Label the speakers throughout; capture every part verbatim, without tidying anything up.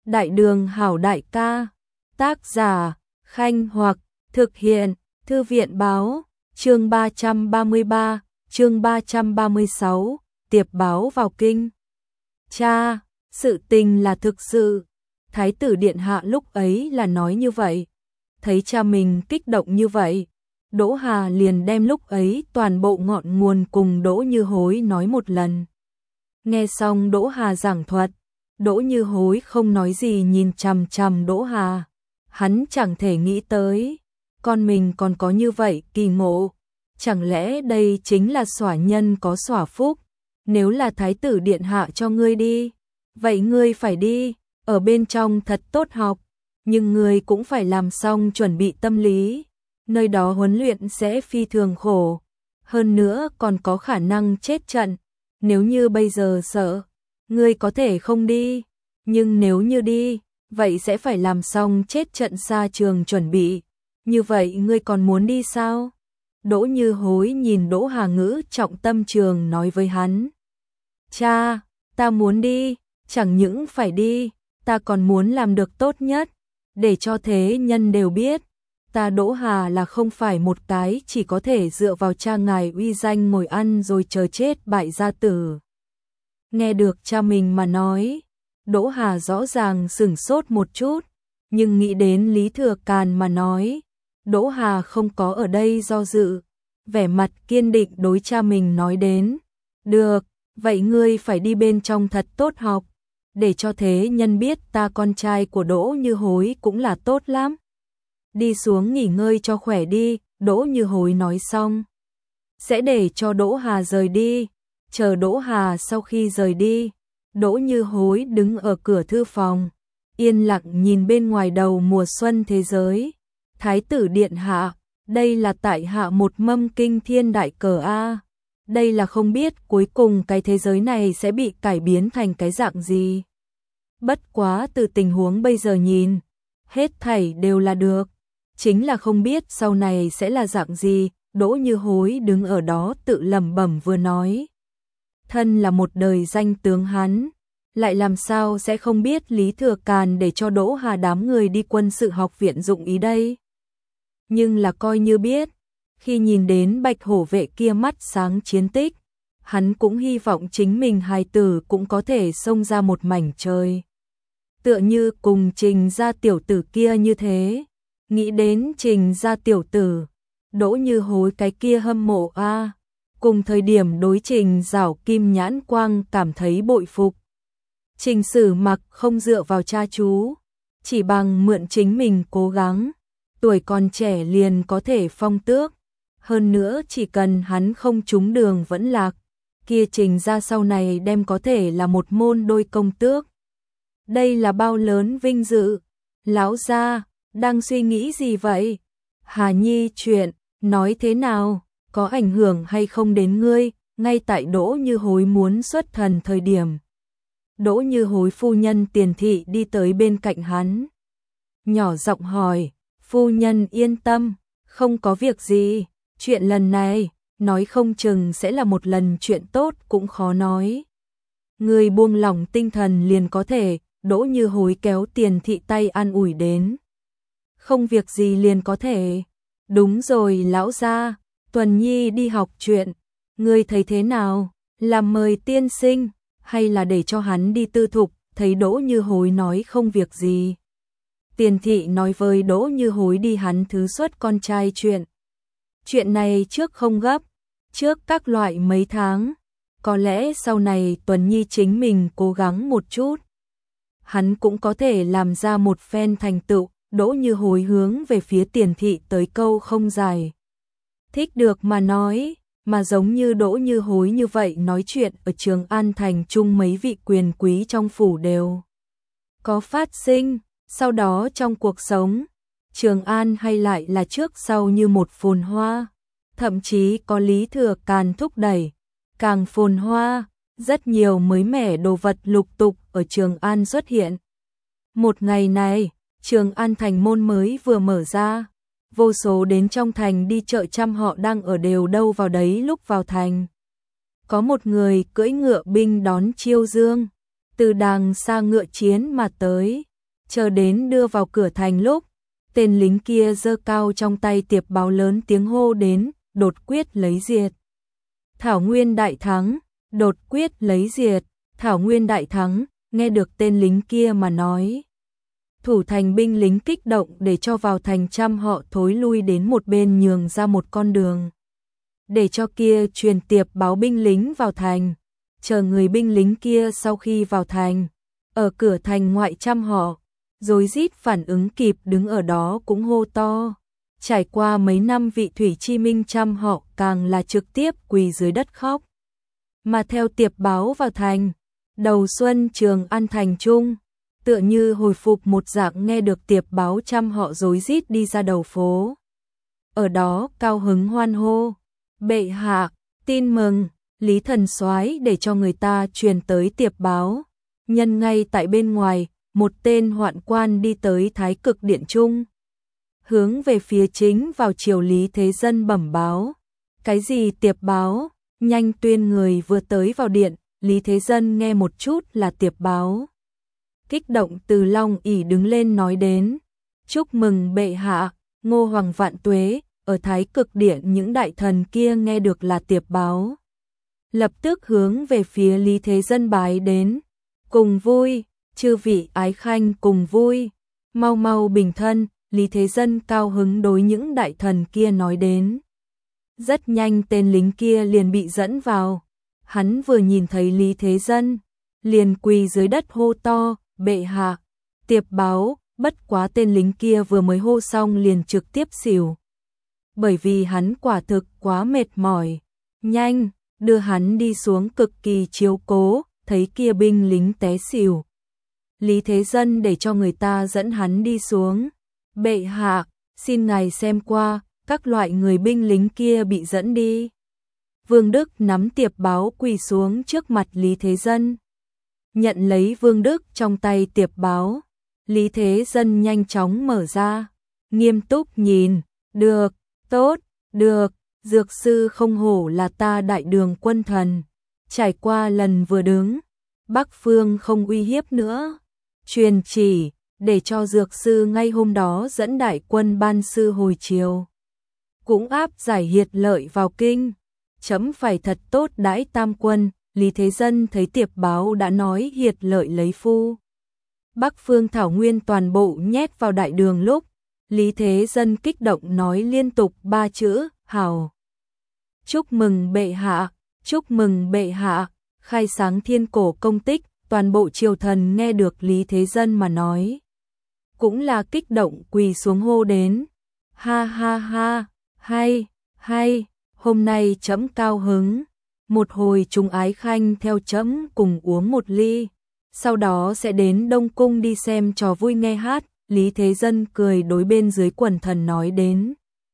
Speaker 1: Đại đường hảo đại ca. Tác giả Khanh Hoặc. Thực hiện Thư viện báo. Chương ba trăm ba mươi ba, chương ba trăm ba mươi sáu, tiệp báo vào kinh. Cha, sự tình là thực sự. Thái tử điện hạ lúc ấy là nói như vậy. Thấy cha mình kích động như vậy, Đỗ Hà liền đem lúc ấy toàn bộ ngọn nguồn cùng Đỗ Như Hối nói một lần. Nghe xong Đỗ Hà giảng thuật, Đỗ Như Hối không nói gì nhìn chằm chằm Đỗ Hà. Hắn chẳng thể nghĩ tới, con mình còn có như vậy kỳ ngộ. Chẳng lẽ đây chính là xỏa nhân có xỏa phúc? Nếu là thái tử điện hạ cho ngươi đi, vậy ngươi phải đi, ở bên trong thật tốt học, nhưng ngươi cũng phải làm xong chuẩn bị tâm lý. Nơi đó huấn luyện sẽ phi thường khổ, hơn nữa còn có khả năng chết trận. Nếu như bây giờ sợ, ngươi có thể không đi, nhưng nếu như đi, vậy sẽ phải làm xong chết trận xa trường chuẩn bị. Như vậy ngươi còn muốn đi sao? Đỗ Như Hối nhìn Đỗ Hà Ngữ trọng tâm trường nói với hắn. Cha, ta muốn đi, chẳng những phải đi, ta còn muốn làm được tốt nhất, để cho thế nhân đều biết. Ta Đỗ Hà là không phải một cái chỉ có thể dựa vào cha ngài uy danh ngồi ăn rồi chờ chết bại gia tử. Nghe được cha mình mà nói, Đỗ Hà rõ ràng sửng sốt một chút, nhưng nghĩ đến Lý Thừa Càn mà nói, Đỗ Hà không có ở đây do dự, vẻ mặt kiên định đối cha mình nói đến. Được, vậy ngươi phải đi bên trong thật tốt học, để cho thế nhân biết ta con trai của Đỗ Như Hối cũng là tốt lắm. Đi xuống nghỉ ngơi cho khỏe đi. Đỗ Như Hối nói xong, sẽ để cho Đỗ Hà rời đi. Chờ Đỗ Hà sau khi rời đi, Đỗ Như Hối đứng ở cửa thư phòng, yên lặng nhìn bên ngoài đầu mùa xuân thế giới. Thái tử điện hạ, đây là tại hạ một mâm kinh thiên đại cờ a. Đây là không biết cuối cùng cái thế giới này sẽ bị cải biến thành cái dạng gì. Bất quá từ tình huống bây giờ nhìn, hết thảy đều là được, chính là không biết sau này sẽ là dạng gì. Đỗ Như Hối đứng ở đó tự lẩm bẩm vừa nói. Thân là một đời danh tướng hắn, lại làm sao sẽ không biết Lý Thừa Càn để cho Đỗ Hà đám người đi quân sự học viện dụng ý đây. Nhưng là coi như biết, khi nhìn đến Bạch Hổ vệ kia mắt sáng chiến tích, hắn cũng hy vọng chính mình hài tử cũng có thể xông ra một mảnh trời. Tựa như cùng Trình gia tiểu tử kia như thế. Nghĩ đến Trình gia tiểu tử, Đỗ Như Hối cái kia hâm mộ a, à. Cùng thời điểm đối Trình Giảo Kim nhãn quang cảm thấy bội phục. Trình Sử Mặc không dựa vào cha chú, chỉ bằng mượn chính mình cố gắng, tuổi còn trẻ liền có thể phong tước. Hơn nữa chỉ cần hắn không trúng đường vẫn lạc, kia Trình gia sau này đem có thể là một môn đôi công tước. Đây là bao lớn vinh dự. Lão gia đang suy nghĩ gì vậy? Hà Nhi chuyện, nói thế nào, có ảnh hưởng hay không đến ngươi? Ngay tại Đỗ Như Hối muốn xuất thần thời điểm, Đỗ Như Hối phu nhân Tiền thị đi tới bên cạnh hắn, nhỏ giọng hỏi. Phu nhân yên tâm, không có việc gì, chuyện lần này, nói không chừng sẽ là một lần chuyện tốt cũng khó nói. Người buông lỏng tinh thần liền có thể. Đỗ Như Hối kéo Tiền thị tay an ủi đến. Không việc gì liền có thể. Đúng rồi lão gia, Tuần Nhi đi học chuyện, ngươi thấy thế nào, làm mời tiên sinh, hay là để cho hắn đi tư thục? Thấy Đỗ Như Hối nói không việc gì, Tiền thị nói với Đỗ Như Hối đi hắn thứ xuất con trai chuyện. Chuyện này trước không gấp, trước các loại mấy tháng, có lẽ sau này Tuần Nhi chính mình cố gắng một chút, hắn cũng có thể làm ra một phen thành tựu. Đỗ Như Hối hướng về phía Tiền thị tới câu không dài. Thích được mà nói, mà giống như Đỗ Như Hối như vậy nói chuyện ở Trường An thành chung mấy vị quyền quý trong phủ đều có phát sinh. Sau đó trong cuộc sống, Trường An hay lại là trước sau như một phồn hoa, thậm chí có Lý Thừa Càn thúc đẩy, càng phồn hoa, rất nhiều mới mẻ đồ vật lục tục ở Trường An xuất hiện. Một ngày này, Trường An thành môn mới vừa mở ra, vô số đến trong thành đi chợ trăm họ đang ở đều đâu vào đấy lúc vào thành. Có một người cưỡi ngựa binh đón chiêu dương, từ đàng xa ngựa chiến mà tới, Chờ đến đưa vào cửa thành lúc, tên lính kia giơ cao trong tay tiệp báo lớn tiếng hô đến, đột quyết lấy diệt. Thảo Nguyên đại thắng, đột quyết lấy diệt, Thảo Nguyên đại thắng, nghe được tên lính kia mà nói. Thủ thành binh lính kích động để cho vào thành trăm họ thối lui đến một bên nhường ra một con đường. Để cho kia truyền tiệp báo binh lính vào thành, chờ người binh lính kia sau khi vào thành, ở cửa thành ngoại trăm họ, rối rít phản ứng kịp đứng ở đó cũng hô to. Trải qua mấy năm vị thủy chi minh trăm họ càng là trực tiếp quỳ dưới đất khóc. Mà theo tiệp báo vào thành, đầu xuân Trường An thành trung, tựa như hồi phục một dạng nghe được tiệp báo trăm họ rối rít đi ra đầu phố. Ở đó cao hứng hoan hô, bệ hạ, tin mừng, Lý Thần Soái để cho người ta truyền tới tiệp báo. Nhân ngay tại bên ngoài, một tên hoạn quan đi tới Thái Cực Điện trung, hướng về phía chính vào triều Lý Thế Dân bẩm báo. Cái gì tiệp báo? Nhanh tuyên người vừa tới vào điện. Lý Thế Dân nghe một chút là tiệp báo. Kích động từ long ỷ đứng lên nói đến. Chúc mừng bệ hạ, Ngô Hoàng vạn tuế. Ở Thái Cực Điện những đại thần kia nghe được là tiệp báo, lập tức hướng về phía Lý Thế Dân bái đến. Cùng vui, chư vị ái khanh cùng vui, mau mau bình thân. Lý Thế Dân cao hứng đối những đại thần kia nói đến. Rất nhanh tên lính kia liền bị dẫn vào. Hắn vừa nhìn thấy Lý Thế Dân, liền quỳ dưới đất hô to, bệ hạ, tiệp báo. Bất quá tên lính kia vừa mới hô xong liền trực tiếp xỉu. Bởi vì hắn quả thực quá mệt mỏi. Nhanh, đưa hắn đi xuống cực kỳ chiếu cố, thấy kia binh lính té xỉu. Lý Thế Dân để cho người ta dẫn hắn đi xuống. Bệ hạ, xin ngài xem qua, các loại người binh lính kia bị dẫn đi. Vương Đức nắm tiệp báo quỳ xuống trước mặt Lý Thế Dân. Nhận lấy Vương Đức trong tay tiệp báo. Lý Thế Dân nhanh chóng mở ra. Nghiêm túc nhìn. Được, tốt, được. Dược sư không hổ là ta đại đường quân thần. Trải qua lần vừa đứng, Bắc Phương không uy hiếp nữa. Truyền chỉ, để cho dược sư ngay hôm đó dẫn đại quân ban sư hồi chiều. Cũng áp giải Hiệt Lợi vào kinh. Chấm phải thật tốt đãi tam quân. Lý Thế Dân thấy tiệp báo đã nói Hiệt Lợi lấy phu Bắc Phương Thảo Nguyên toàn bộ nhét vào đại đường lúc, Lý Thế Dân kích động nói liên tục ba chữ, hào. Chúc mừng bệ hạ, chúc mừng bệ hạ, khai sáng thiên cổ công tích. Toàn bộ triều thần nghe được Lý Thế Dân mà nói, cũng là kích động quỳ xuống hô đến. Ha ha ha, hay, hay, hôm nay chấm cao hứng. Một hồi chúng ái khanh theo chấm cùng uống một ly, sau đó sẽ đến Đông Cung đi xem trò vui nghe hát. Lý Thế Dân cười đối bên dưới quần thần nói đến.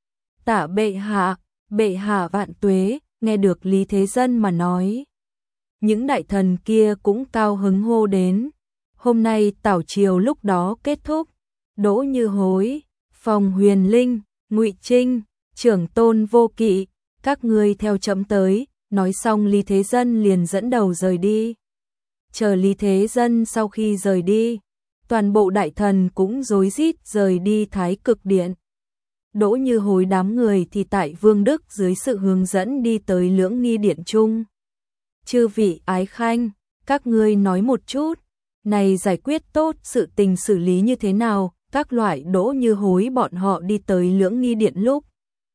Speaker 1: Tạ bệ hạ, bệ hạ vạn tuế. Nghe được Lý Thế Dân mà nói, những đại thần kia cũng cao hứng hô đến. Hôm nay tảo triều lúc đó kết thúc. Đỗ Như Hối, Phòng Huyền Linh, Ngụy Trinh, Trưởng Tôn Vô Kỵ, các ngươi theo chấm tới. Nói xong Lý Thế Dân liền dẫn đầu rời đi. Chờ Lý Thế Dân sau khi rời đi, toàn bộ đại thần cũng rối rít rời đi Thái Cực Điện. Đỗ Như Hối đám người thì tại Vương Đức dưới sự hướng dẫn đi tới Lưỡng Nghi Điện trung. Chư vị ái khanh, các ngươi nói một chút, này giải quyết tốt sự tình xử lý như thế nào? Các loại Đỗ Như Hối bọn họ đi tới Lưỡng Nghi Điện lúc,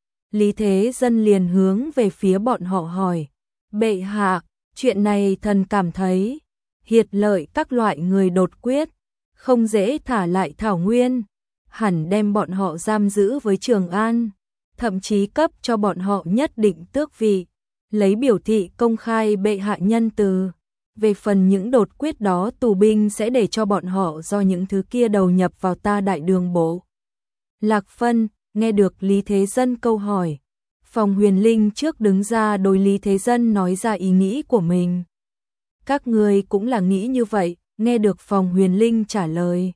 Speaker 1: Lý Thế Dân liền hướng về phía bọn họ hỏi. Bệ hạ, chuyện này thần cảm thấy Hiệt Lợi các loại người đột quyết, không dễ thả lại Thảo Nguyên, hẳn đem bọn họ giam giữ với Trường An, thậm chí cấp cho bọn họ nhất định tước vị, lấy biểu thị công khai bệ hạ nhân từ. Về phần những đột quyết đó tù binh sẽ để cho bọn họ do những thứ kia đầu nhập vào ta đại đường bộ. Lạc Phân, nghe được Lý Thế Dân câu hỏi, Phòng Huyền Linh trước đứng ra đối Lý Thế Dân nói ra ý nghĩ của mình. Các người cũng là nghĩ như vậy, nghe được Phòng Huyền Linh trả lời.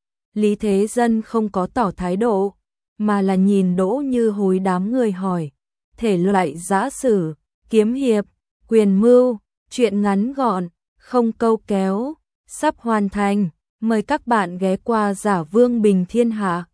Speaker 1: Lý Thế Dân không có tỏ thái độ, mà là nhìn Đỗ Như Hối đám người hỏi. Thể loại giã sử, kiếm hiệp, quyền mưu, chuyện ngắn gọn, không câu kéo, sắp hoàn thành. Mời các bạn ghé qua Giả Vương Bình Thiên Hạ.